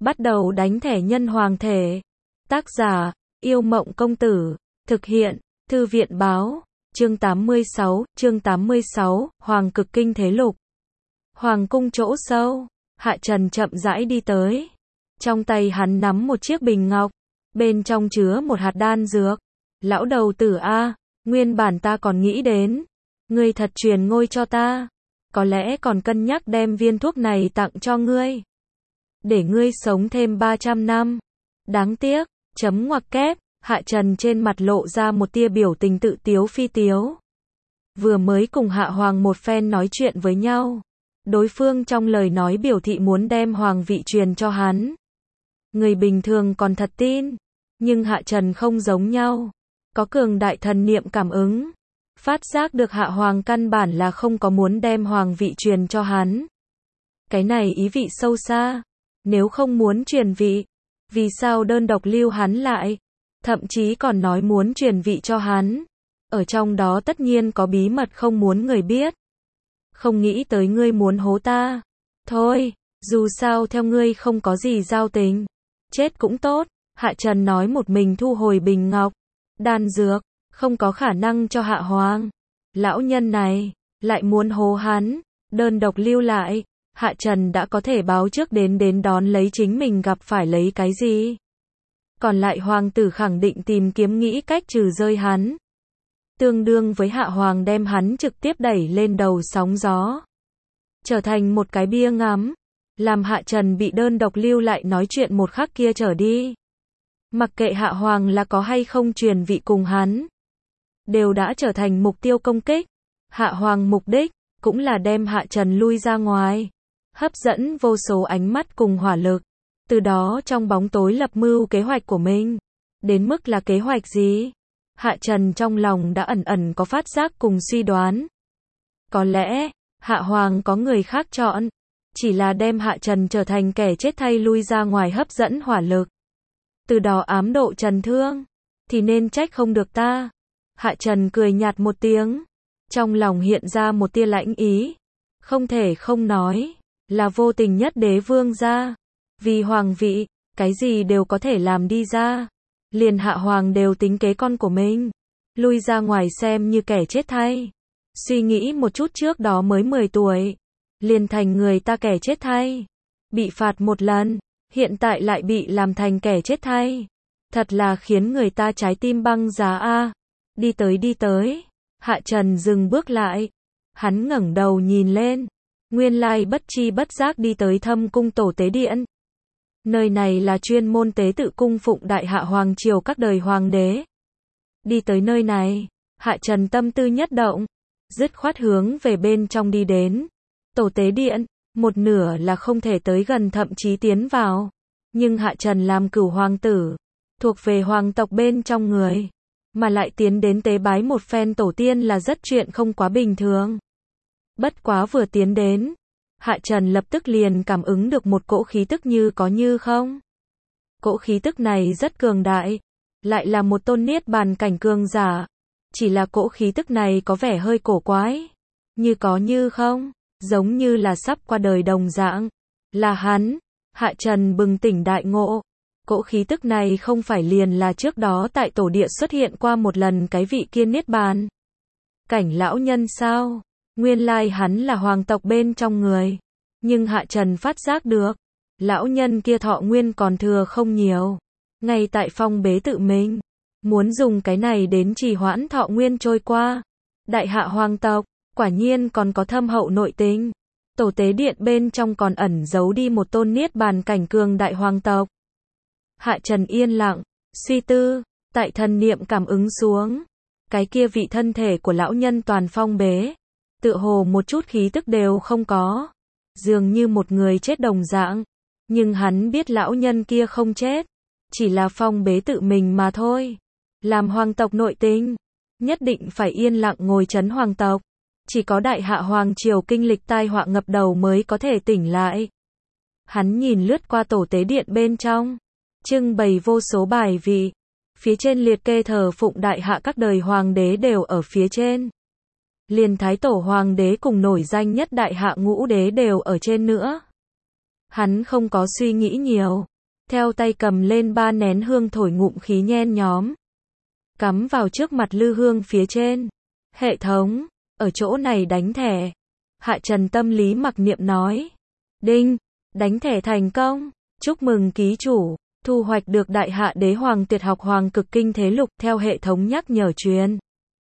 Bắt đầu đánh thẻ nhân hoàng thể. Tác giả, Yêu Mộng Công Tử. Thực hiện, Thư viện Báo. Chương 86, Hoàng Cực Kinh Thế Lục. Hoàng cung chỗ sâu, Hạ Trần chậm rãi đi tới. Trong tay hắn nắm một chiếc bình ngọc, bên trong chứa một hạt đan dược. Lão đầu tử a, nguyên bản ta còn nghĩ đến, ngươi thật truyền ngôi cho ta, có lẽ còn cân nhắc đem viên thuốc này tặng cho ngươi, để ngươi sống thêm 300 năm. Đáng tiếc, chấm ngoặc kép, Hạ Trần trên mặt lộ ra một tia biểu tình tự tiếu phi tiếu. Vừa mới cùng Hạ Hoàng một phen nói chuyện với nhau, đối phương trong lời nói biểu thị muốn đem hoàng vị truyền cho hắn. Người bình thường còn thật tin, nhưng Hạ Trần không giống nhau, có cường đại thần niệm cảm ứng, phát giác được Hạ Hoàng căn bản là không có muốn đem hoàng vị truyền cho hắn. Cái này ý vị sâu xa, nếu không muốn truyền vị, vì sao đơn độc lưu hắn lại, thậm chí còn nói muốn truyền vị cho hắn, ở trong đó tất nhiên có bí mật không muốn người biết. Không nghĩ tới ngươi muốn hố ta, thôi, dù sao theo ngươi không có gì giao tình, chết cũng tốt. Hạ Trần nói một mình thu hồi bình ngọc, đan dược, không có khả năng cho Hạ Hoàng. Lão nhân này, lại muốn hố hắn, đơn độc lưu lại, Hạ Trần đã có thể báo trước đến đón lấy chính mình gặp phải lấy cái gì. Còn lại hoàng tử khẳng định tìm kiếm nghĩ cách trừ rơi hắn. Tương đương với Hạ Hoàng đem hắn trực tiếp đẩy lên đầu sóng gió, trở thành một cái bia ngắm, làm Hạ Trần bị đơn độc lưu lại nói chuyện một khắc kia trở đi. Mặc kệ Hạ Hoàng là có hay không truyền vị cùng hắn, đều đã trở thành mục tiêu công kích. Hạ Hoàng mục đích, cũng là đem Hạ Trần lui ra ngoài, hấp dẫn vô số ánh mắt cùng hỏa lực, từ đó trong bóng tối lập mưu kế hoạch của mình. Đến mức là kế hoạch gì? Hạ Trần trong lòng đã ẩn ẩn có phát giác cùng suy đoán. Có lẽ, Hạ Hoàng có người khác chọn, chỉ là đem Hạ Trần trở thành kẻ chết thay lui ra ngoài hấp dẫn hỏa lực, từ đó ám độ Trần thương, thì nên trách không được ta. Hạ Trần cười nhạt một tiếng, trong lòng hiện ra một tia lãnh ý, không thể không nói, là vô tình nhất đế vương gia, vì hoàng vị, cái gì đều có thể làm đi ra, liền Hạ Hoàng đều tính kế con của mình, lui ra ngoài xem như kẻ chết thay. Suy nghĩ một chút, trước đó mới 10 tuổi, liền thành người ta kẻ chết thay, bị phạt một lần, hiện tại lại bị làm thành kẻ chết thay, thật là khiến người ta trái tim băng giá a. Đi tới, Hạ Trần dừng bước lại, hắn ngẩng đầu nhìn lên, nguyên lai bất chi bất giác đi tới Thâm Cung Tổ Tế Điện. Nơi này là chuyên môn tế tự cung phụng đại Hạ Hoàng triều các đời hoàng đế. Đi tới nơi này, Hạ Trần tâm tư nhất động, dứt khoát hướng về bên trong đi đến. Tổ Tế Điện, một nửa là không thể tới gần thậm chí tiến vào, nhưng Hạ Trần làm cửu hoàng tử, thuộc về hoàng tộc bên trong người, mà lại tiến đến tế bái một phen tổ tiên là rất chuyện không quá bình thường. Bất quá vừa tiến đến, Hạ Trần lập tức liền cảm ứng được một cỗ khí tức như có như không. Cỗ khí tức này rất cường đại, lại là một tôn niết bàn cảnh cường giả, chỉ là cỗ khí tức này có vẻ hơi cổ quái, như có như không, giống như là sắp qua đời đồng dạng. Là hắn. Hạ Trần bừng tỉnh đại ngộ, cỗ khí tức này không phải liền là trước đó tại tổ địa xuất hiện qua một lần cái vị kia niết bàn cảnh lão nhân sao? Nguyên lai hắn là hoàng tộc bên trong người, nhưng Hạ Trần phát giác được, lão nhân kia thọ nguyên còn thừa không nhiều, ngay tại phong bế tự mình, muốn dùng cái này đến trì hoãn thọ nguyên trôi qua. Đại Hạ hoàng tộc, quả nhiên còn có thâm hậu nội tình. Tổ Tế Điện bên trong còn ẩn giấu đi một tôn niết bàn cảnh cường đại hoàng tộc. Hạ Trần yên lặng, suy tư, tại thần niệm cảm ứng xuống, cái kia vị thân thể của lão nhân toàn phong bế, tựa hồ một chút khí tức đều không có, dường như một người chết đồng dạng, nhưng hắn biết lão nhân kia không chết, chỉ là phong bế tự mình mà thôi. Làm hoàng tộc nội tình, nhất định phải yên lặng ngồi trấn hoàng tộc, chỉ có đại Hạ hoàng triều kinh lịch tai họa ngập đầu mới có thể tỉnh lại. Hắn nhìn lướt qua tổ tế điện bên trong, trưng bày vô số bài vị, phía trên liệt kê thờ phụng đại Hạ các đời hoàng đế đều ở phía trên. Liền thái tổ hoàng đế cùng nổi danh nhất đại Hạ ngũ đế đều ở trên nữa. Hắn không có suy nghĩ nhiều, theo tay cầm lên 3 nén hương thổi ngụm khí nhen nhóm. Cắm vào trước mặt lư hương phía trên. Hệ thống, ở chỗ này đánh thẻ. Hạ Trần tâm lý mặc niệm nói. Đinh, đánh thẻ thành công. Chúc mừng ký chủ, thu hoạch được Đại Hạ Đế Hoàng tuyệt học Hoàng Cực Kinh Thế Lục theo hệ thống nhắc nhở truyền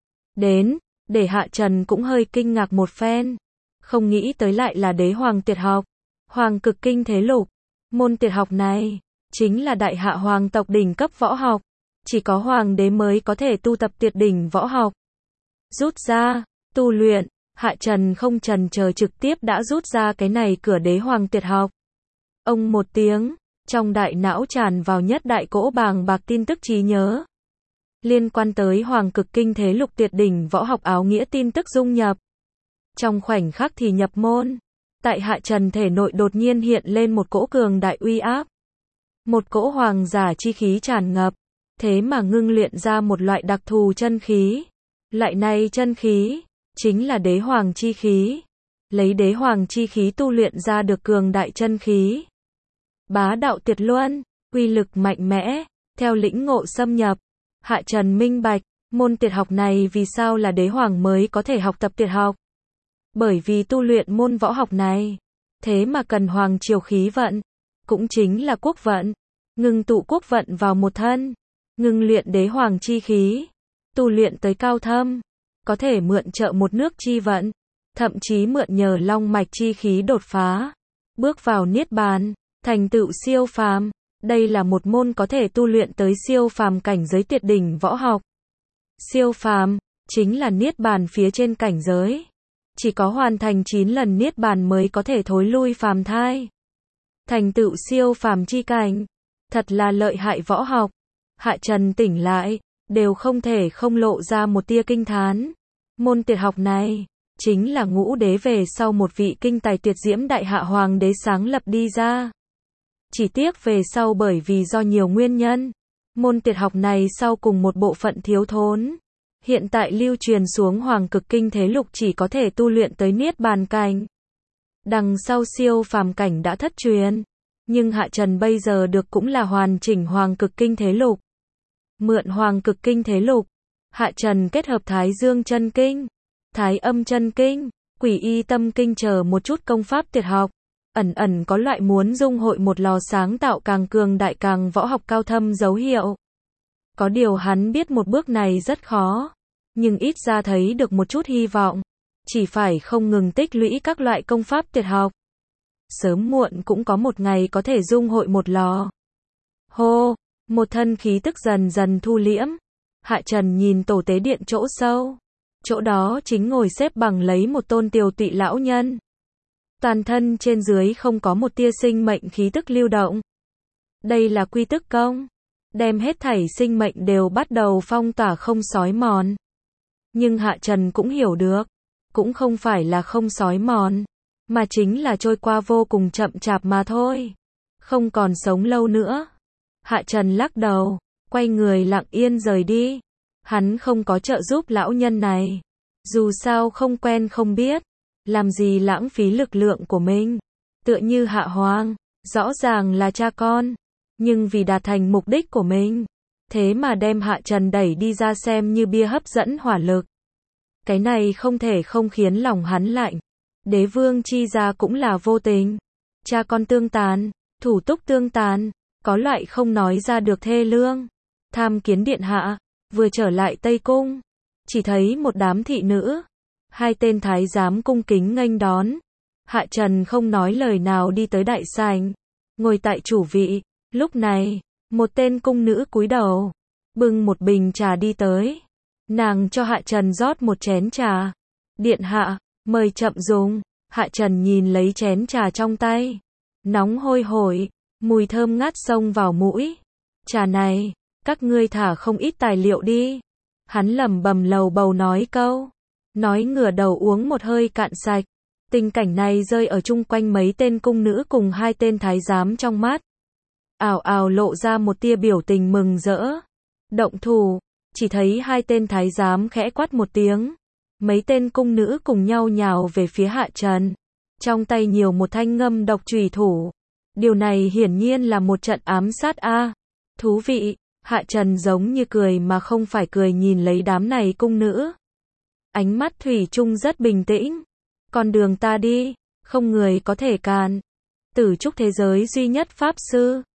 đến, để Hạ Trần cũng hơi kinh ngạc một phen. Không nghĩ tới lại là Đế Hoàng tuyệt học, Hoàng Cực Kinh Thế Lục. Môn tuyệt học này, chính là Đại Hạ Hoàng tộc đỉnh cấp võ học. Chỉ có Hoàng đế mới có thể tu tập tuyệt đỉnh võ học. Rút ra, tu luyện, Hạ Trần không chần chờ trực tiếp đã rút ra cái này cửa Đế Hoàng tuyệt học. Ông một tiếng, trong đại não tràn vào nhất đại cỗ bàng bạc tin tức trí nhớ. Liên quan tới Hoàng Cực Kinh Thế Lục tuyệt đỉnh võ học áo nghĩa tin tức dung nhập. Trong khoảnh khắc thì nhập môn, tại Hạ Trần thể nội đột nhiên hiện lên một cỗ cường đại uy áp. Một cỗ hoàng giả chi khí tràn ngập, thế mà ngưng luyện ra một loại đặc thù chân khí. Loại này chân khí, chính là đế hoàng chi khí. Lấy đế hoàng chi khí tu luyện ra được cường đại chân khí. Bá đạo tuyệt luân, uy lực mạnh mẽ, theo lĩnh ngộ xâm nhập. Hạ Trần minh bạch, môn tuyệt học này vì sao là đế hoàng mới có thể học tập tuyệt học. Bởi vì tu luyện môn võ học này, thế mà cần hoàng triều khí vận, cũng chính là quốc vận, ngưng tụ quốc vận vào một thân, ngưng luyện đế hoàng chi khí, tu luyện tới cao thâm, có thể mượn trợ một nước chi vận, thậm chí mượn nhờ long mạch chi khí đột phá, bước vào niết bàn, thành tựu siêu phàm. Đây là một môn có thể tu luyện tới siêu phàm cảnh giới tuyệt đỉnh võ học. Siêu phàm, chính là niết bàn phía trên cảnh giới. Chỉ có hoàn thành 9 lần niết bàn mới có thể thối lui phàm thai. Thành tựu siêu phàm chi cảnh. Thật là lợi hại võ học. Hạ Trần tỉnh lại, đều không thể không lộ ra một tia kinh thán. Môn tuyệt học này, chính là ngũ đế về sau một vị kinh tài tuyệt diễm Đại Hạ Hoàng đế sáng lập đi ra. Chỉ tiếc về sau bởi vì do nhiều nguyên nhân, môn tuyệt học này sau cùng một bộ phận thiếu thốn. Hiện tại lưu truyền xuống Hoàng Cực Kinh Thế Lục chỉ có thể tu luyện tới niết bàn cảnh. Đằng sau siêu phàm cảnh đã thất truyền, nhưng Hạ Trần bây giờ được cũng là hoàn chỉnh Hoàng Cực Kinh Thế Lục. Mượn Hoàng Cực Kinh Thế Lục, Hạ Trần kết hợp Thái Dương Chân Kinh, Thái Âm Chân Kinh, Quỷ Y Tâm Kinh chờ một chút công pháp tuyệt học. Ẩn ẩn có loại muốn dung hội một lò sáng tạo càng cường đại càng võ học cao thâm dấu hiệu. Có điều hắn biết một bước này rất khó, nhưng ít ra thấy được một chút hy vọng. Chỉ phải không ngừng tích lũy các loại công pháp tuyệt học. Sớm muộn cũng có một ngày có thể dung hội một lò. Hô, một thân khí tức dần dần thu liễm. Hạ Trần nhìn tổ tế điện chỗ sâu. Chỗ đó chính ngồi xếp bằng lấy một tôn tiều tụy lão nhân. Toàn thân trên dưới không có một tia sinh mệnh khí tức lưu động. Đây là quy tức công, đem hết thảy sinh mệnh đều bắt đầu phong tỏa không xói mòn. Nhưng Hạ Trần cũng hiểu được, cũng không phải là không xói mòn, mà chính là trôi qua vô cùng chậm chạp mà thôi. Không còn sống lâu nữa. Hạ Trần lắc đầu, quay người lặng yên rời đi. Hắn không có trợ giúp lão nhân này. Dù sao không quen không biết. Làm gì lãng phí lực lượng của mình. Tựa như Hạ Hoàng, rõ ràng là cha con, nhưng vì đạt thành mục đích của mình, thế mà đem Hạ Trần đẩy đi ra xem như bia hấp dẫn hỏa lực. Cái này không thể không khiến lòng hắn lạnh. Đế vương chi gia cũng là vô tình. Cha con tương tàn, thủ túc tương tàn, có loại không nói ra được thê lương. Tham kiến điện hạ, vừa trở lại Tây Cung, chỉ thấy một đám thị nữ. 2 tên thái giám cung kính nghênh đón. Hạ Trần không nói lời nào đi tới đại sảnh, ngồi tại chủ vị. Lúc này, một tên cung nữ cúi đầu, bưng một bình trà đi tới. Nàng cho Hạ Trần rót một chén trà. Điện hạ, mời chậm dùng. Hạ Trần nhìn lấy chén trà trong tay. Nóng hôi hổi, mùi thơm ngát xông vào mũi. Trà này, các ngươi thả không ít tài liệu đi. Hắn lẩm bẩm lầu bầu nói câu. Nói ngửa đầu uống một hơi cạn sạch. Tình cảnh này rơi ở chung quanh mấy tên cung nữ cùng 2 tên thái giám trong mắt. Ào ào lộ ra một tia biểu tình mừng rỡ. Động thủ, chỉ thấy 2 tên thái giám khẽ quát một tiếng. Mấy tên cung nữ cùng nhau nhào về phía Hạ Trần. Trong tay nhiều một thanh ngâm độc chùy thủ. Điều này hiển nhiên là một trận ám sát a. Thú vị, Hạ Trần giống như cười mà không phải cười nhìn lấy đám này cung nữ. Ánh mắt thủy chung rất bình tĩnh. Con đường ta đi, không người có thể cản. Tử trúc thế giới duy nhất pháp sư.